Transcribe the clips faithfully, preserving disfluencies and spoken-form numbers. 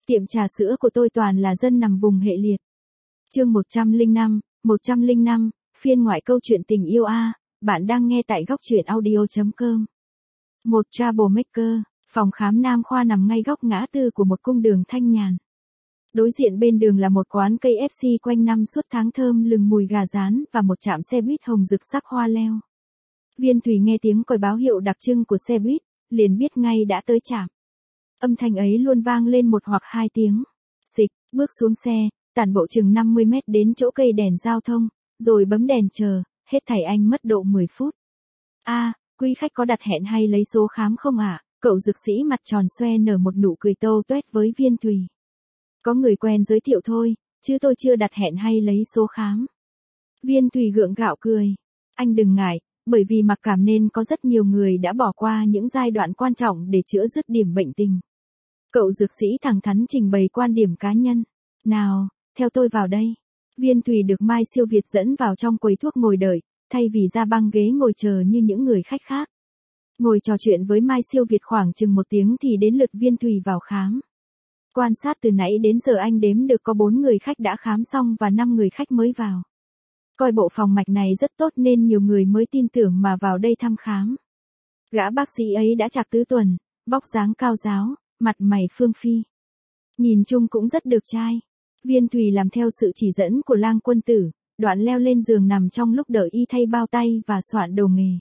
Tiệm trà sữa của tôi toàn là dân nằm vùng hệ liệt. Chương một trăm lẻ năm, một trăm lẻ năm, phiên ngoại câu chuyện tình yêu a, bạn đang nghe tại góc truyện audio chấm com. Một Troublemaker, phòng khám nam khoa nằm ngay góc ngã tư của một cung đường thanh nhàn. Đối diện bên đường là một quán cây ép xê quanh năm suốt tháng thơm lừng mùi gà rán và một trạm xe buýt hồng rực sắc hoa leo. Viên Thùy nghe tiếng còi báo hiệu đặc trưng của xe buýt, liền biết ngay đã tới trạm. Âm thanh ấy luôn vang lên một hoặc hai tiếng. Xịch, bước xuống xe, tản bộ chừng năm mươi mét đến chỗ cây đèn giao thông, rồi bấm đèn chờ, hết thảy anh mất độ mười phút. A, à, quý khách có đặt hẹn hay lấy số khám không ạ? À? Cậu dược sĩ mặt tròn xoe nở một nụ cười tâu tuét với Viên Thùy. Có người quen giới thiệu thôi, chứ tôi chưa đặt hẹn hay lấy số khám. Viên Thùy gượng gạo cười. Anh đừng ngại, bởi vì mặc cảm nên có rất nhiều người đã bỏ qua những giai đoạn quan trọng để chữa dứt điểm bệnh tình. Cậu dược sĩ thẳng thắn trình bày quan điểm cá nhân. Nào, theo tôi vào đây. Viên Thùy được Mai Siêu Việt dẫn vào trong quầy thuốc ngồi đợi, thay vì ra băng ghế ngồi chờ như những người khách khác. Ngồi trò chuyện với Mai Siêu Việt khoảng chừng một tiếng thì đến lượt Viên Thùy vào khám. Quan sát từ nãy đến giờ anh đếm được có bốn người khách đã khám xong và năm người khách mới vào. Coi bộ phòng mạch này rất tốt nên nhiều người mới tin tưởng mà vào đây thăm khám. Gã bác sĩ ấy đã chạc tứ tuần, vóc dáng cao ráo, mặt mày phương phi. Nhìn chung cũng rất được trai. Viên Thùy làm theo sự chỉ dẫn của Lang Quân Tử, đoạn leo lên giường nằm trong lúc đợi y thay bao tay và soạn đồ nghề.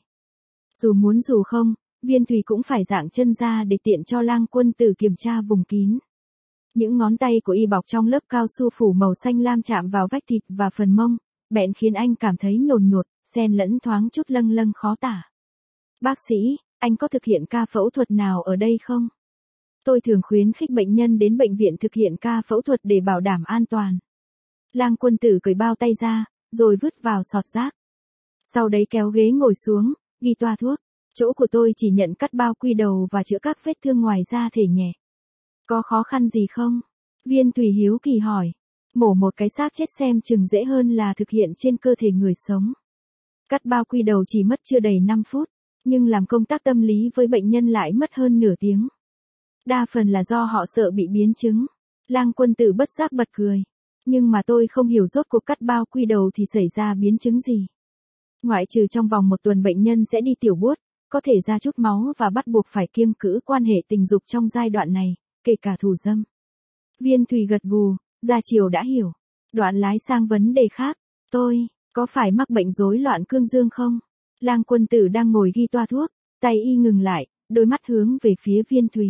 Dù muốn dù không, Viên Thùy cũng phải dạng chân ra để tiện cho Lang Quân Tử kiểm tra vùng kín. Những ngón tay của y bọc trong lớp cao su phủ màu xanh lam chạm vào vách thịt và phần mông, bèn khiến anh cảm thấy nhồn nhột, xen lẫn thoáng chút lâng lâng khó tả. Bác sĩ, anh có thực hiện ca phẫu thuật nào ở đây không? Tôi thường khuyến khích bệnh nhân đến bệnh viện thực hiện ca phẫu thuật để bảo đảm an toàn. Lang Quân Tử cởi bao tay ra, rồi vứt vào sọt rác. Sau đấy kéo ghế ngồi xuống, ghi toa thuốc. Chỗ của tôi chỉ nhận cắt bao quy đầu và chữa các vết thương ngoài da thể nhẹ. Có khó khăn gì không? Viên Thùy hiếu kỳ hỏi. Mổ một cái xác chết xem chừng dễ hơn là thực hiện trên cơ thể người sống. Cắt bao quy đầu chỉ mất chưa đầy năm phút, nhưng làm công tác tâm lý với bệnh nhân lại mất hơn nửa tiếng. Đa phần là do họ sợ bị biến chứng. Lang Quân Tử bất giác bật cười. Nhưng mà tôi không hiểu rốt cuộc cắt bao quy đầu thì xảy ra biến chứng gì. Ngoại trừ trong vòng một tuần bệnh nhân sẽ đi tiểu buốt, có thể ra chút máu và bắt buộc phải kiêng cữ quan hệ tình dục trong giai đoạn này, kể cả thủ dâm. Viên Thùy gật gù, ra chiều đã hiểu. Đoạn lái sang vấn đề khác. Tôi, có phải mắc bệnh rối loạn cương dương không? Lang Quân Tử đang ngồi ghi toa thuốc, tay y ngừng lại, đôi mắt hướng về phía Viên Thùy.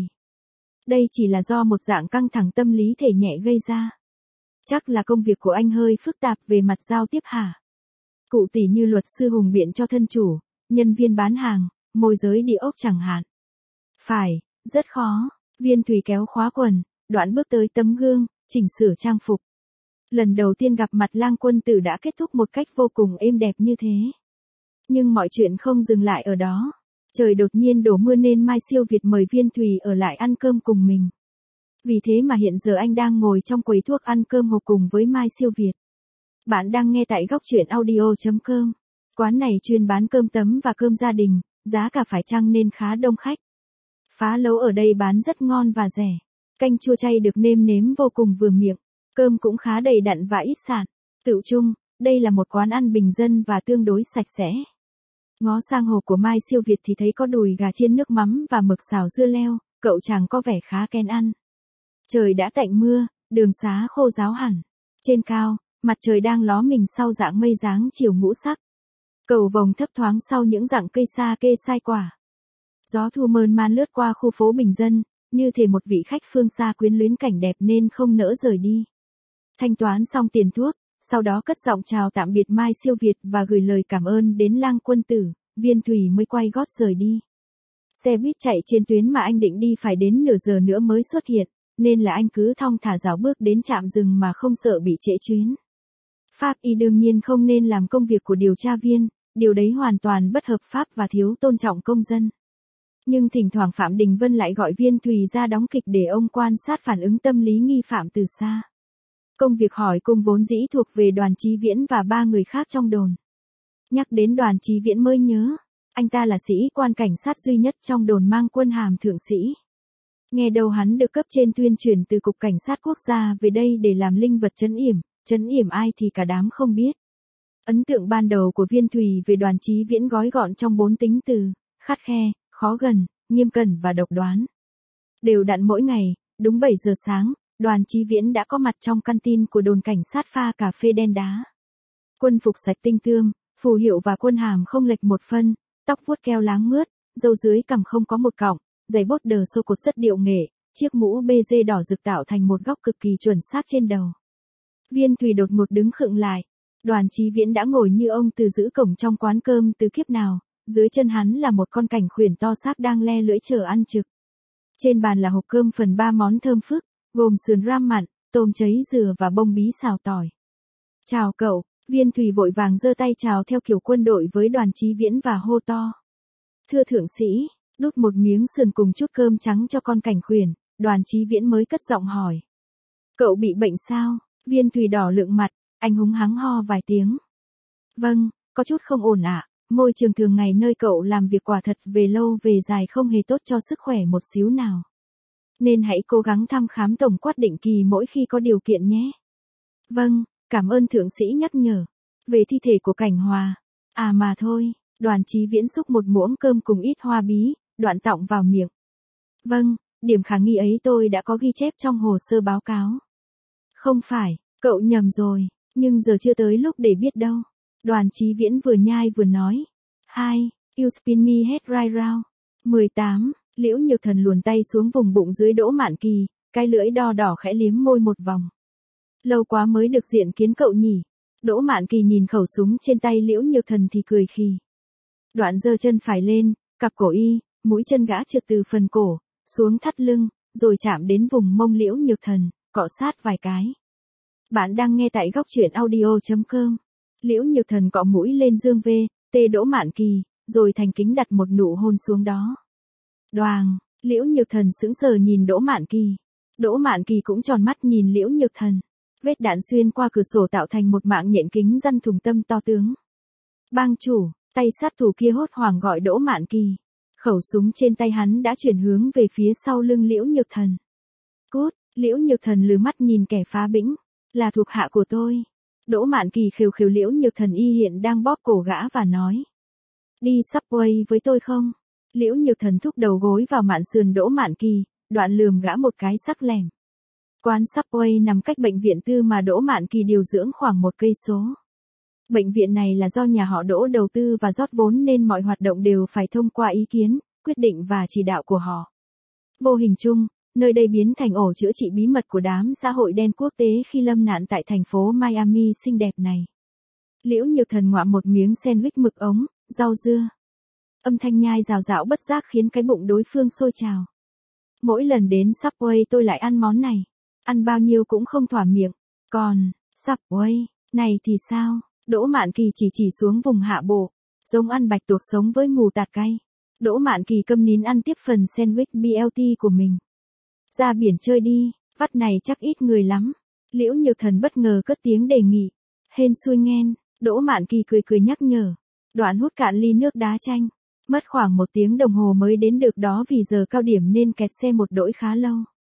Đây chỉ là do một dạng căng thẳng tâm lý thể nhẹ gây ra. Chắc là công việc của anh hơi phức tạp về mặt giao tiếp hả? Cụ tỷ như luật sư hùng biện cho thân chủ, nhân viên bán hàng, môi giới địa ốc chẳng hạn. Phải, rất khó. Viên Thùy kéo khóa quần, đoạn bước tới tấm gương, chỉnh sửa trang phục. Lần đầu tiên gặp mặt Lang Quân Tử đã kết thúc một cách vô cùng êm đẹp như thế. Nhưng mọi chuyện không dừng lại ở đó. Trời đột nhiên đổ mưa nên Mai Siêu Việt mời Viên Thùy ở lại ăn cơm cùng mình. Vì thế mà hiện giờ anh đang ngồi trong quầy thuốc ăn cơm hộp cùng với Mai Siêu Việt. Bạn đang nghe tại góc truyện audio chấm com. Quán này chuyên bán cơm tấm và cơm gia đình, giá cả phải chăng nên khá đông khách. Phá lấu ở đây bán rất ngon và rẻ. Canh chua chay được nêm nếm vô cùng vừa miệng. Cơm cũng khá đầy đặn và ít sạn. Tựu chung, đây là một quán ăn bình dân và tương đối sạch sẽ. Ngó sang hộp của Mai Siêu Việt thì thấy có đùi gà chiên nước mắm và mực xào dưa leo, cậu chàng có vẻ khá kén ăn. Trời đã tạnh mưa, đường xá khô ráo hẳn. Trên cao, mặt trời đang ló mình sau dạng mây dáng chiều ngũ sắc. Cầu vồng thấp thoáng sau những rặng cây sa kê sai quả. Gió thu mơn man lướt qua khu phố bình dân, như thể một vị khách phương xa quyến luyến cảnh đẹp nên không nỡ rời đi. Thanh toán xong tiền thuốc, sau đó cất giọng chào tạm biệt Mai Siêu Việt và gửi lời cảm ơn đến Lang Quân Tử, Viên Thùy mới quay gót rời đi. Xe buýt chạy trên tuyến mà anh định đi phải đến nửa giờ nữa mới xuất hiện, nên là anh cứ thong thả rảo bước đến trạm dừng mà không sợ bị trễ chuyến. Pháp y đương nhiên không nên làm công việc của điều tra viên, điều đấy hoàn toàn bất hợp pháp và thiếu tôn trọng công dân. Nhưng thỉnh thoảng Phạm Đình Vân lại gọi Viên Thùy ra đóng kịch để ông quan sát phản ứng tâm lý nghi phạm từ xa. Công việc hỏi cung vốn dĩ thuộc về Đoàn Chí Viễn và ba người khác trong đồn. Nhắc đến Đoàn Chí Viễn mới nhớ, anh ta là sĩ quan cảnh sát duy nhất trong đồn mang quân hàm thượng sĩ. Nghe đầu hắn được cấp trên tuyên truyền từ Cục Cảnh sát Quốc gia về đây để làm linh vật trấn yểm, trấn yểm ai thì cả đám không biết. Ấn tượng ban đầu của Viên Thùy về Đoàn Chí Viễn gói gọn trong bốn tính từ, khắt khe, khó gần, nghiêm cẩn và độc đoán. Đều đặn mỗi ngày, đúng bảy giờ sáng, Đoàn Chí Viễn đã có mặt trong căn tin của đồn cảnh sát pha cà phê đen đá. Quân phục sạch tinh tươm, phù hiệu và quân hàm không lệch một phân, tóc vuốt keo láng mướt, râu dưới cằm không có một cọng, giày bốt đờ xô cột rất điệu nghệ, chiếc mũ bê dê đỏ rực tạo thành một góc cực kỳ chuẩn xác trên đầu. Viên Thùy đột ngột đứng khựng lại. Đoàn Chí Viễn đã ngồi như ông từ giữ cổng trong quán cơm từ kiếp nào, dưới chân hắn là một con cảnh khuyển to xác đang le lưỡi chờ ăn trực. Trên bàn là hộp cơm phần ba món thơm phức, gồm sườn ram mặn, tôm cháy dừa và bông bí xào tỏi. Chào cậu, Viên Thùy vội vàng giơ tay chào theo kiểu quân đội với Đoàn Chí Viễn và hô to. Thưa thượng sĩ, đút một miếng sườn cùng chút cơm trắng cho con cảnh khuyển, Đoàn Chí Viễn mới cất giọng hỏi. Cậu bị bệnh sao? Viên Thùy đỏ lựng mặt, anh húng hắng ho vài tiếng. Vâng, có chút không ổn ạ, môi trường thường ngày nơi cậu làm việc quả thật về lâu về dài không hề tốt cho sức khỏe một xíu nào. Nên hãy cố gắng thăm khám tổng quát định kỳ mỗi khi có điều kiện nhé. Vâng, cảm ơn thượng sĩ nhắc nhở. Về thi thể của Cảnh Hòa. À mà thôi, Đoàn Chí Viễn xúc một muỗng cơm cùng ít hoa bí, đoạn tọng vào miệng. Vâng, điểm khả nghi ấy tôi đã có ghi chép trong hồ sơ báo cáo. Không phải, cậu nhầm rồi, nhưng giờ chưa tới lúc để biết đâu. Đoàn Chí Viễn vừa nhai vừa nói. Hai, you spin me head right round. mười tám, Liễu Nhược Thần luồn tay xuống vùng bụng dưới Đỗ Mạn Kỳ, cái lưỡi đo đỏ khẽ liếm môi một vòng. Lâu quá mới được diện kiến cậu nhỉ. Đỗ Mạn Kỳ nhìn khẩu súng trên tay Liễu Nhược Thần thì cười khì. Đoạn giơ chân phải lên, cặp cổ y, mũi chân gã trượt từ phần cổ, xuống thắt lưng, rồi chạm đến vùng mông Liễu Nhược Thần, cọ sát vài cái. Bạn đang nghe tại góc truyện audio chấm com. Liễu Nhược Thần cọ mũi lên dương vê, tê Đỗ Mạn Kỳ, rồi thành kính đặt một nụ hôn xuống đó. Đoàng, Liễu Nhược Thần sững sờ nhìn Đỗ Mạn Kỳ. Đỗ Mạn Kỳ cũng tròn mắt nhìn Liễu Nhược Thần. Vết đạn xuyên qua cửa sổ tạo thành một mạng nhện kính răn thùng tâm to tướng. Bang chủ, tay sát thủ kia hốt hoảng gọi Đỗ Mạn Kỳ. Khẩu súng trên tay hắn đã chuyển hướng về phía sau lưng Liễu Nhược Thần. Cút, Liễu Nhược Thần lừ mắt nhìn kẻ phá bĩnh. Là thuộc hạ của tôi. Đỗ Mạn Kỳ khều khều Liễu Nhược Thần y hiện đang bóp cổ gã và nói. Đi Subway với tôi không? Liễu Nhược Thần thúc đầu gối vào mạn sườn Đỗ Mạn Kỳ, đoạn lườm gã một cái sắc lẻm. Quán Subway nằm cách bệnh viện tư mà Đỗ Mạn Kỳ điều dưỡng khoảng một cây số. Bệnh viện này là do nhà họ Đỗ đầu tư và rót vốn nên mọi hoạt động đều phải thông qua ý kiến, quyết định và chỉ đạo của họ. Vô hình chung, nơi đây biến thành ổ chữa trị bí mật của đám xã hội đen quốc tế khi lâm nạn tại thành phố Miami xinh đẹp này. Liễu Nhược Thần ngoạm một miếng sandwich mực ống, rau dưa. Âm thanh nhai rào rạo bất giác khiến cái bụng đối phương sôi trào. Mỗi lần đến Subway tôi lại ăn món này. Ăn bao nhiêu cũng không thỏa miệng. Còn, Subway, này thì sao? Đỗ Mạn Kỳ chỉ chỉ xuống vùng hạ bộ. Giống ăn bạch tuộc sống với mù tạt cay. Đỗ Mạn Kỳ câm nín ăn tiếp phần sandwich bê lờ tê của mình. Ra biển chơi đi, vắt này chắc ít người lắm. Liễu Nhược Thần bất ngờ cất tiếng đề nghị. Hên xui nghen, Đỗ Mạn Kỳ cười cười nhắc nhở. Đoạn hút cạn ly nước đá chanh. Mất khoảng một tiếng đồng hồ mới đến được đó vì giờ cao điểm nên kẹt xe một đỗi khá lâu.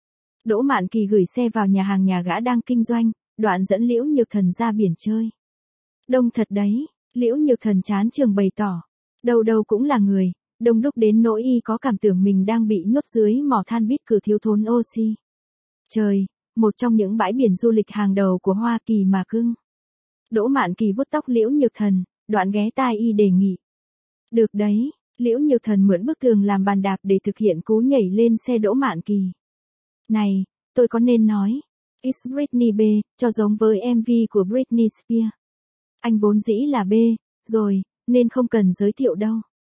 Đỗ Mạn Kỳ gửi xe vào nhà hàng nhà gã đang kinh doanh, đoạn dẫn Liễu Nhược Thần ra biển chơi. Đông thật đấy, Liễu Nhược Thần chán trường bày tỏ. Đâu đâu cũng là người, đông đúc đến nỗi y có cảm tưởng mình đang bị nhốt dưới mỏ than bít cử thiếu thốn oxy. Trời, một trong những bãi biển du lịch hàng đầu của Hoa Kỳ mà cưng. Đỗ Mạn Kỳ vuốt tóc Liễu Nhược Thần, đoạn ghé tai y đề nghị. Được đấy, Liễu Nhược Thần mượn bức tường làm bàn đạp để thực hiện cú nhảy lên xe Đỗ Mạn Kỳ. Này, tôi có nên nói, It's Britney B, cho giống với em vê của Britney Spears. Anh vốn dĩ là B, rồi, nên không cần giới thiệu đâu.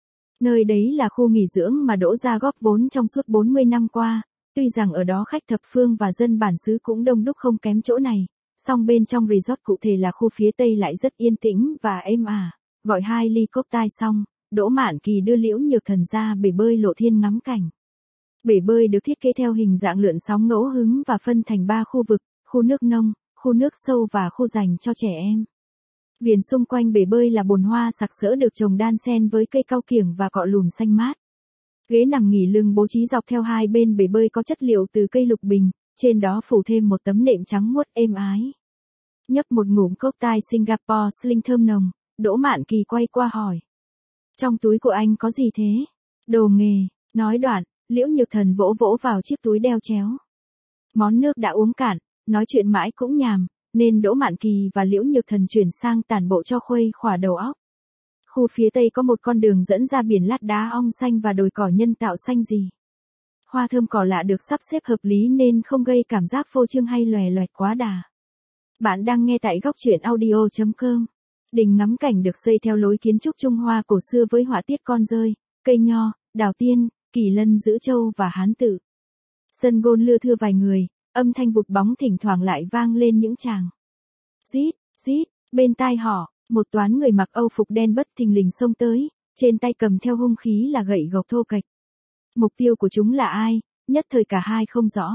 Nơi đấy là khu nghỉ dưỡng mà Đỗ gia góp vốn trong suốt bốn mươi năm qua, tuy rằng ở đó khách thập phương và dân bản xứ cũng đông đúc không kém chỗ này, song bên trong resort cụ thể là khu phía Tây lại rất yên tĩnh và êm ả. Gọi hai ly cốc tai xong, Đỗ Mạn Kỳ đưa Liễu Nhược Thần ra bể bơi lộ thiên ngắm cảnh. Bể bơi được thiết kế theo hình dạng lượn sóng ngẫu hứng và phân thành ba khu vực, khu nước nông, khu nước sâu và khu dành cho trẻ em. Viền xung quanh bể bơi là bồn hoa sặc sỡ được trồng đan xen với cây cau kiểng và cọ lùn xanh mát. Ghế nằm nghỉ lưng bố trí dọc theo hai bên bể bơi có chất liệu từ cây lục bình, trên đó phủ thêm một tấm nệm trắng muốt êm ái. Nhấp một ngụm cocktail Singapore Sling thơm nồng, Đỗ Mạn Kỳ quay qua hỏi. Trong túi của anh có gì thế? Đồ nghề, nói đoạn, Liễu Nhược Thần vỗ vỗ vào chiếc túi đeo chéo. Món nước đã uống cạn, nói chuyện mãi cũng nhàm, nên Đỗ Mạn Kỳ và Liễu Nhược Thần chuyển sang tản bộ cho khuây khỏa đầu óc. Khu phía tây có một con đường dẫn ra biển lát đá ong xanh và đồi cỏ nhân tạo xanh gì. Hoa thơm cỏ lạ được sắp xếp hợp lý nên không gây cảm giác phô trương hay lòe loẹt quá đà. Bạn đang nghe tại góc truyện audio chấm com. Đình ngắm cảnh được xây theo lối kiến trúc Trung Hoa cổ xưa với họa tiết con dơi, cây nho, đào tiên, kỳ lân giữ châu và hán tự. Sân gôn lưa thưa vài người, âm thanh vụt bóng thỉnh thoảng lại vang lên những tràng. Rít, rít, bên tai họ, một toán người mặc âu phục đen bất thình lình xông tới, trên tay cầm theo hung khí là gậy gộc thô kệch. Mục tiêu của chúng là ai, nhất thời cả hai không rõ.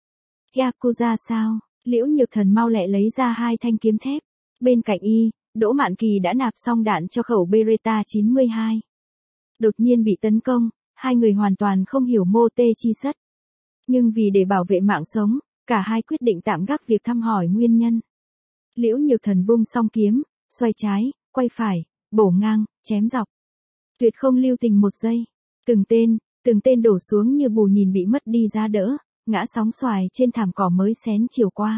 Yakuza sao? Liễu Nhược Thần mau lẹ lấy ra hai thanh kiếm thép. Bên cạnh y, Đỗ Mạn Kỳ đã nạp xong đạn cho khẩu Beretta chín mươi hai. Đột nhiên bị tấn công, hai người hoàn toàn không hiểu mô tê chi sất. Nhưng vì để bảo vệ mạng sống, cả hai quyết định tạm gác việc thăm hỏi nguyên nhân. Liễu Nhược Thần vung song kiếm, xoay trái, quay phải, bổ ngang, chém dọc. Tuyệt không lưu tình một giây. Từng tên, từng tên đổ xuống như bù nhìn bị mất đi giá đỡ, ngã sóng xoài trên thảm cỏ mới xén chiều qua.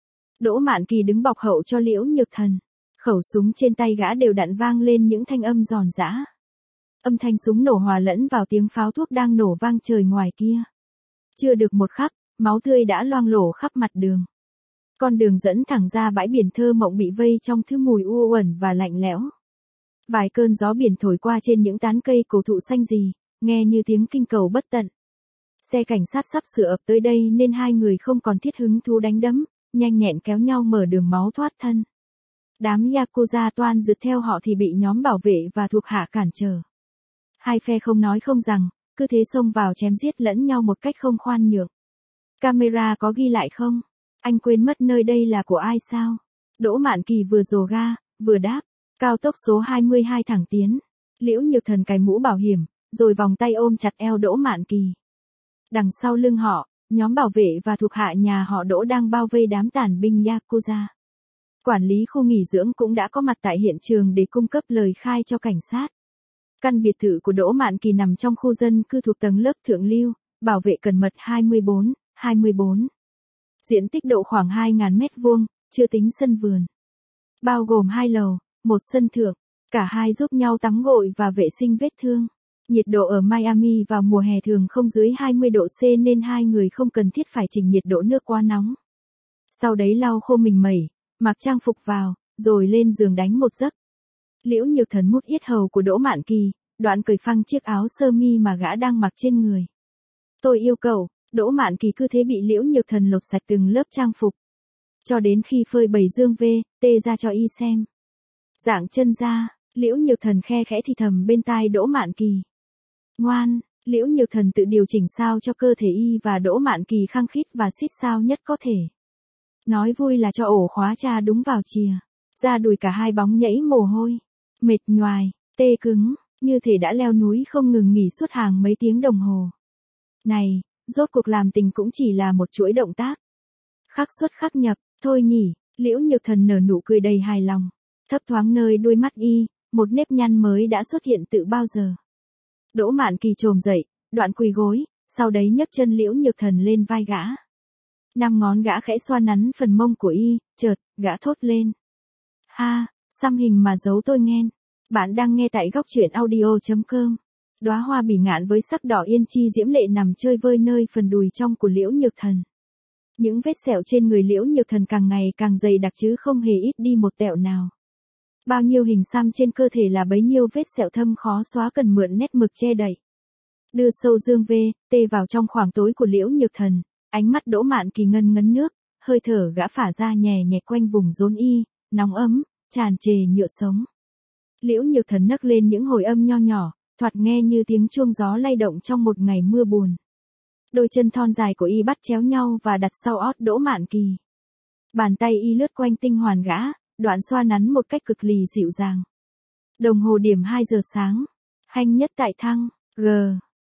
Đỗ Mạn Kỳ đứng bọc hậu cho Liễu Nhược Thần. Khẩu súng trên tay gã đều đặn vang lên những thanh âm giòn giã. Âm thanh súng nổ hòa lẫn vào tiếng pháo thuốc đang nổ vang trời ngoài kia. Chưa được một khắc, máu tươi đã loang lổ khắp mặt đường. Con đường dẫn thẳng ra bãi biển thơ mộng bị vây trong thứ mùi u uẩn và lạnh lẽo. Vài cơn gió biển thổi qua trên những tán cây cổ thụ xanh gì, nghe như tiếng kinh cầu bất tận. Xe cảnh sát sắp sửa ập tới đây nên hai người không còn thiết hứng thú đánh đấm, nhanh nhẹn kéo nhau mở đường máu thoát thân. Đám Yakuza toan rượt theo họ thì bị nhóm bảo vệ và thuộc hạ cản trở. Hai phe không nói không rằng, cứ thế xông vào chém giết lẫn nhau một cách không khoan nhượng. Camera có ghi lại không? Anh quên mất nơi đây là của ai sao? Đỗ Mạn Kỳ vừa dồ ga, vừa đáp. Cao tốc số hai mươi hai thẳng tiến. Liễu Nhược Thần cài mũ bảo hiểm, rồi vòng tay ôm chặt eo Đỗ Mạn Kỳ. Đằng sau lưng họ, nhóm bảo vệ và thuộc hạ nhà họ Đỗ đang bao vây đám tàn binh Yakuza. Quản lý khu nghỉ dưỡng cũng đã có mặt tại hiện trường để cung cấp lời khai cho cảnh sát. Căn biệt thự của Đỗ Mạn Kỳ nằm trong khu dân cư thuộc tầng lớp thượng lưu, bảo vệ cẩn mật hai mươi bốn, hai mươi bốn. Diện tích độ khoảng hai nghìn mét vuông, chưa tính sân vườn. Bao gồm hai lầu, một sân thượng, cả hai giúp nhau tắm gội và vệ sinh vết thương. Nhiệt độ ở Miami vào mùa hè thường không dưới hai mươi độ C nên hai người không cần thiết phải chỉnh nhiệt độ nước quá nóng. Sau đấy lau khô mình mẩy, mặc trang phục vào, rồi lên giường đánh một giấc. Liễu Nhược Thần mút yết hầu của Đỗ Mạn Kỳ, đoạn cởi phăng chiếc áo sơ mi mà gã đang mặc trên người. Tôi yêu cầu, Đỗ Mạn Kỳ cứ thế bị Liễu Nhược Thần lột sạch từng lớp trang phục. Cho đến khi phơi bày dương V, T ra cho y xem. Dạng chân ra, Liễu Nhược Thần khe khẽ thì thầm bên tai Đỗ Mạn Kỳ. Ngoan, Liễu Nhược Thần tự điều chỉnh sao cho cơ thể y và Đỗ Mạn Kỳ khăng khít và xít sao nhất có thể. Nói vui là cho ổ khóa cha đúng vào chìa. Ra đùi cả hai bóng nhảy mồ hôi. Mệt nhoài, tê cứng, như thể đã leo núi không ngừng nghỉ suốt hàng mấy tiếng đồng hồ. Này, rốt cuộc làm tình cũng chỉ là một chuỗi động tác. Khắc xuất khắc nhập, thôi nhỉ, Liễu Nhược Thần nở nụ cười đầy hài lòng. Thấp thoáng nơi đuôi mắt y, một nếp nhăn mới đã xuất hiện từ bao giờ. Đỗ Mạn Kỳ chồm dậy, đoạn quỳ gối, sau đấy nhấc chân Liễu Nhược Thần lên vai gã. Năm ngón gã khẽ xoa nắn phần mông của y, chợt, gã thốt lên. Ha, xăm hình mà giấu tôi nghen. Bạn đang nghe tại góc truyện audio chấm com. Đóa hoa bỉ ngạn với sắc đỏ yên chi diễm lệ nằm chơi vơi nơi phần đùi trong của Liễu Nhược Thần. Những vết sẹo trên người Liễu Nhược Thần càng ngày càng dày đặc chứ không hề ít đi một tẹo nào. Bao nhiêu hình xăm trên cơ thể là bấy nhiêu vết sẹo thâm khó xóa cần mượn nét mực che đậy. Đưa sâu dương V, T vào trong khoảng tối của Liễu Nhược Thần, ánh mắt Đỗ Mạn Kỳ ngân ngấn nước, hơi thở gã phả ra nhè nhẹ quanh vùng rốn y, nóng ấm, tràn trề nhựa sống. Liễu Nhược Thần nấc lên những hồi âm nho nhỏ, thoạt nghe như tiếng chuông gió lay động trong một ngày mưa buồn. Đôi chân thon dài của y bắt chéo nhau và đặt sau ót Đỗ Mạn Kỳ. Bàn tay y lướt quanh tinh hoàn gã, đoạn xoa nắn một cách cực lì dịu dàng. Đồng hồ điểm hai giờ sáng. Hanh nhất tại thăng, G.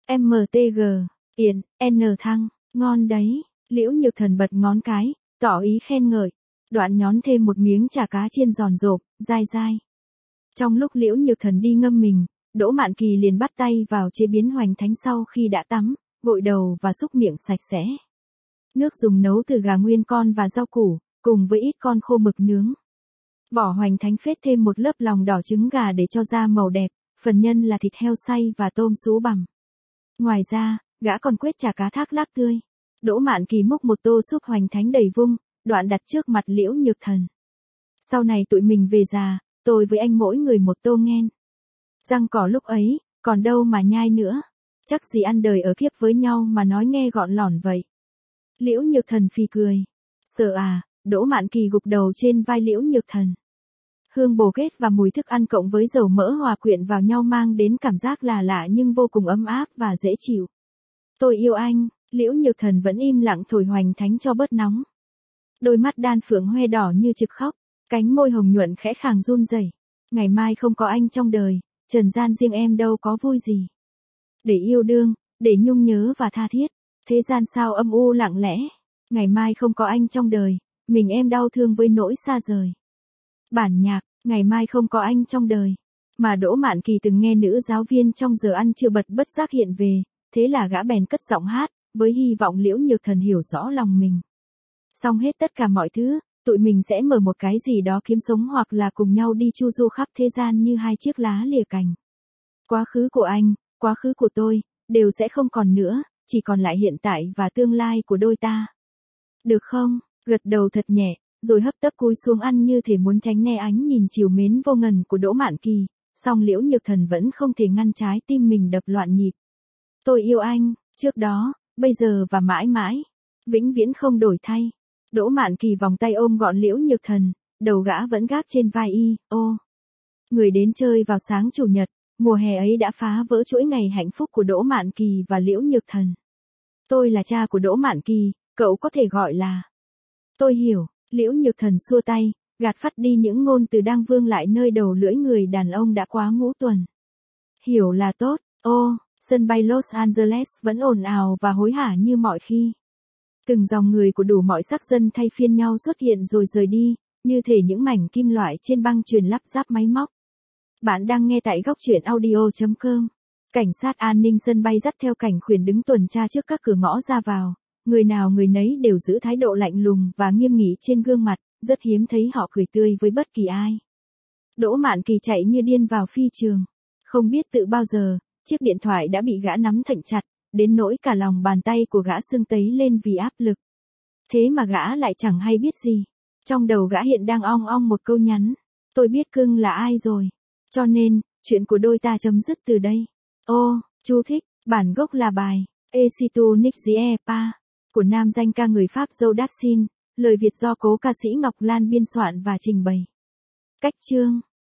em tê giê, Yện, N Thăng, ngon đấy. Liễu Nhược Thần bật ngón cái, tỏ ý khen ngợi. Đoạn nhón thêm một miếng chả cá chiên giòn rộp, dai dai. Trong lúc Liễu Nhược Thần đi ngâm mình, Đỗ Mạn Kỳ liền bắt tay vào chế biến hoành thánh sau khi đã tắm, gội đầu và súc miệng sạch sẽ. Nước dùng nấu từ gà nguyên con và rau củ, cùng với ít con khô mực nướng. Vỏ hoành thánh phết thêm một lớp lòng đỏ trứng gà để cho da màu đẹp, phần nhân là thịt heo xay và tôm sú bằm. Ngoài ra, gã còn quết chả cá thác lác tươi. Đỗ Mạn Kỳ múc một tô súp hoành thánh đầy vung, đoạn đặt trước mặt Liễu Nhược Thần. Sau này tụi mình về già, tôi với anh mỗi người một tô nghen. Răng cỏ lúc ấy, còn đâu mà nhai nữa. Chắc gì ăn đời ở kiếp với nhau mà nói nghe gọn lỏn vậy. Liễu Nhược Thần phì cười. Sợ à, Đỗ Mạn Kỳ gục đầu trên vai Liễu Nhược Thần. Hương bồ kết và mùi thức ăn cộng với dầu mỡ hòa quyện vào nhau mang đến cảm giác là lạ nhưng vô cùng ấm áp và dễ chịu. Tôi yêu anh, Liễu Nhược Thần vẫn im lặng thổi hoành thánh cho bớt nóng. Đôi mắt đan phượng hoe đỏ như trực khóc, cánh môi hồng nhuận khẽ khàng run rẩy. Ngày mai không có anh trong đời, trần gian riêng em đâu có vui gì. Để yêu đương, để nhung nhớ và tha thiết, thế gian sao âm u lặng lẽ. Ngày mai không có anh trong đời, mình em đau thương với nỗi xa rời. Bản nhạc, ngày mai không có anh trong đời, mà Đỗ Mạn Kỳ từng nghe nữ giáo viên trong giờ ăn trưa bật bất giác hiện về, thế là gã bèn cất giọng hát, với hy vọng Liễu Nhược Thần hiểu rõ lòng mình. Xong hết tất cả mọi thứ, tụi mình sẽ mở một cái gì đó kiếm sống hoặc là cùng nhau đi chu du khắp thế gian như hai chiếc lá lìa cành. Quá khứ của anh, quá khứ của tôi, đều sẽ không còn nữa, chỉ còn lại hiện tại và tương lai của đôi ta. Được không? Gật đầu thật nhẹ, rồi hấp tấp cúi xuống ăn như thể muốn tránh né ánh nhìn trìu mến vô ngần của Đỗ Mạn Kỳ, song Liễu Nhược Thần vẫn không thể ngăn trái tim mình đập loạn nhịp. Tôi yêu anh, trước đó, bây giờ và mãi mãi, vĩnh viễn không đổi thay. Đỗ Mạn Kỳ vòng tay ôm gọn Liễu Nhược Thần, đầu gã vẫn gác trên vai y, ô. Người đến chơi vào sáng chủ nhật, mùa hè ấy đã phá vỡ chuỗi ngày hạnh phúc của Đỗ Mạn Kỳ và Liễu Nhược Thần. Tôi là cha của Đỗ Mạn Kỳ, cậu có thể gọi là. Tôi hiểu, Liễu Nhược Thần xua tay, gạt phắt đi những ngôn từ đang vương lại nơi đầu lưỡi người đàn ông đã quá ngũ tuần. Hiểu là tốt, ô, sân bay Los Angeles vẫn ồn ào và hối hả như mọi khi. Từng dòng người của đủ mọi sắc dân thay phiên nhau xuất hiện rồi rời đi, như thể những mảnh kim loại trên băng chuyền lắp ráp máy móc. Bạn đang nghe tại góc truyện audio chấm com. Cảnh sát an ninh sân bay dắt theo cảnh khuyển đứng tuần tra trước các cửa ngõ ra vào. Người nào người nấy đều giữ thái độ lạnh lùng và nghiêm nghị trên gương mặt, rất hiếm thấy họ cười tươi với bất kỳ ai. Đỗ Mạn Kỳ chạy như điên vào phi trường. Không biết tự bao giờ, chiếc điện thoại đã bị gã nắm thận chặt, đến nỗi cả lòng bàn tay của gã sưng tấy lên vì áp lực. Thế mà gã lại chẳng hay biết gì. Trong đầu gã hiện đang ong ong một câu nhắn. Tôi biết cưng là ai rồi. Cho nên, chuyện của đôi ta chấm dứt từ đây. Ô, chú thích, bản gốc là bài E si tu Nixie Pa của nam danh ca người Pháp Joe Dassin, lời Việt do cố ca sĩ Ngọc Lan biên soạn và trình bày. Cách chương